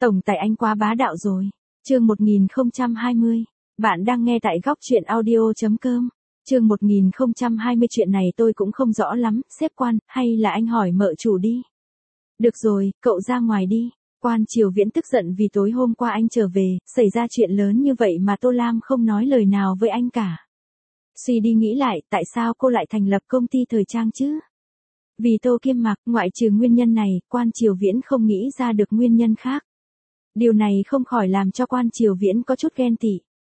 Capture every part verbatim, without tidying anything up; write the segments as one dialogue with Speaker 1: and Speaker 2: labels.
Speaker 1: Tổng tài anh quá bá đạo rồi. Chương một nghìn không trăm hai mươi. Bạn đang nghe tại góc truyện audio chấm com. Chương một nghìn không trăm hai mươi chuyện này tôi cũng không rõ lắm, sếp Quan, hay là anh hỏi mợ chủ đi. Được rồi, cậu ra ngoài đi. Quan Triều Viễn tức giận vì tối hôm qua anh trở về, xảy ra chuyện lớn như vậy mà Tô Lam không nói lời nào với anh cả. Suy đi nghĩ lại, tại sao cô lại thành lập công ty thời trang chứ? Vì Tô Kiêm Mặc, ngoại trừ nguyên nhân này, Quan Triều Viễn không nghĩ ra được nguyên nhân khác. Điều này không khỏi làm cho Quan Triều Viễn có chút ghen tị.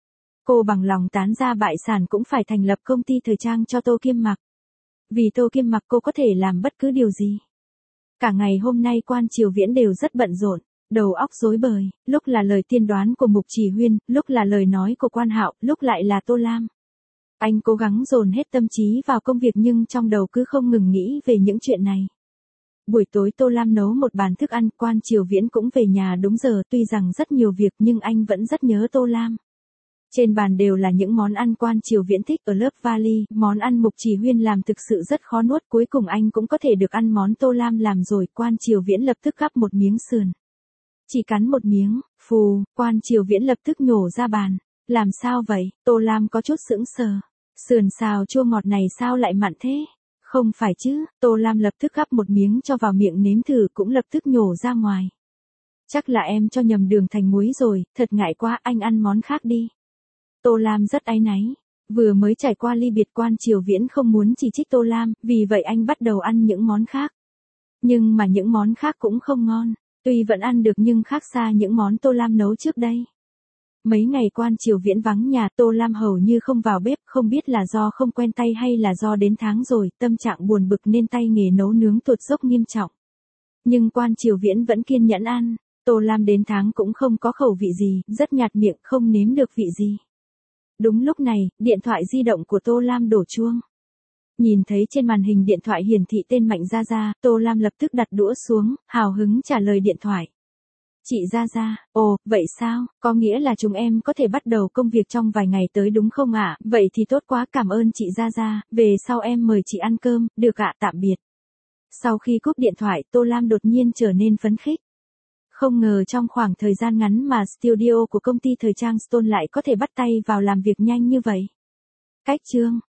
Speaker 1: Cô bằng lòng tán ra bại sản cũng phải thành lập công ty thời trang cho Tô Kiêm Mặc. Vì Tô Kiêm Mặc cô có thể làm bất cứ điều gì. Cả ngày hôm nay Quan Triều Viễn đều rất bận rộn, đầu óc rối bời, lúc là lời tiên đoán của Mục Chỉ Huyên, lúc là lời nói của Quan Hạo, lúc lại là Tô Lam. Anh cố gắng dồn hết tâm trí vào công việc nhưng trong đầu cứ không ngừng nghĩ về những chuyện này. Buổi tối Tô Lam nấu một bàn thức ăn, Quan Triều Viễn cũng về nhà đúng giờ, tuy rằng rất nhiều việc nhưng anh vẫn rất nhớ Tô Lam. Trên bàn đều là những món ăn Quan Triều Viễn thích ở lớp vali, món ăn Mục Chỉ Huyên làm thực sự rất khó nuốt, cuối cùng anh cũng có thể được ăn món Tô Lam làm rồi. Quan Triều Viễn lập tức gắp một miếng sườn. Chỉ cắn một miếng, phù, Quan Triều Viễn lập tức nhổ ra bàn. Làm sao vậy? Tô Lam có chút sững sờ. Sườn xào chua ngọt này sao lại mặn thế? Không phải chứ, Tô Lam lập tức gắp một miếng cho vào miệng nếm thử cũng lập tức nhổ ra ngoài. Chắc là em cho nhầm đường thành muối rồi, thật ngại quá, anh ăn món khác đi. Tô Lam rất áy náy. Vừa mới trải qua ly biệt, Quan Triều Viễn không muốn chỉ trích Tô Lam, vì vậy anh bắt đầu ăn những món khác. Nhưng mà những món khác cũng không ngon, tuy vẫn ăn được nhưng khác xa những món Tô Lam nấu trước đây. Mấy ngày Quan Triều Viễn vắng nhà, Tô Lam hầu như không vào bếp, không biết là do không quen tay hay là do đến tháng rồi, tâm trạng buồn bực nên tay nghề nấu nướng tụt dốc nghiêm trọng. Nhưng Quan Triều Viễn vẫn kiên nhẫn ăn, Tô Lam đến tháng cũng không có khẩu vị gì, rất nhạt miệng, không nếm được vị gì. Đúng lúc này, điện thoại di động của Tô Lam đổ chuông. Nhìn thấy trên màn hình điện thoại hiển thị tên Mạnh Gia Gia, Tô Lam lập tức đặt đũa xuống, hào hứng trả lời điện thoại. Chị Gia Gia, ồ, vậy sao, có nghĩa là chúng em có thể bắt đầu công việc trong vài ngày tới đúng không ạ? Vậy thì tốt quá, cảm ơn chị Gia Gia, về sau em mời chị ăn cơm, được ạ, tạm biệt. Sau khi cúp điện thoại, Tô Lam đột nhiên trở nên phấn khích. Không ngờ trong khoảng thời gian ngắn mà studio của công ty thời trang Stone lại có thể bắt tay vào làm việc nhanh như vậy. Cách chương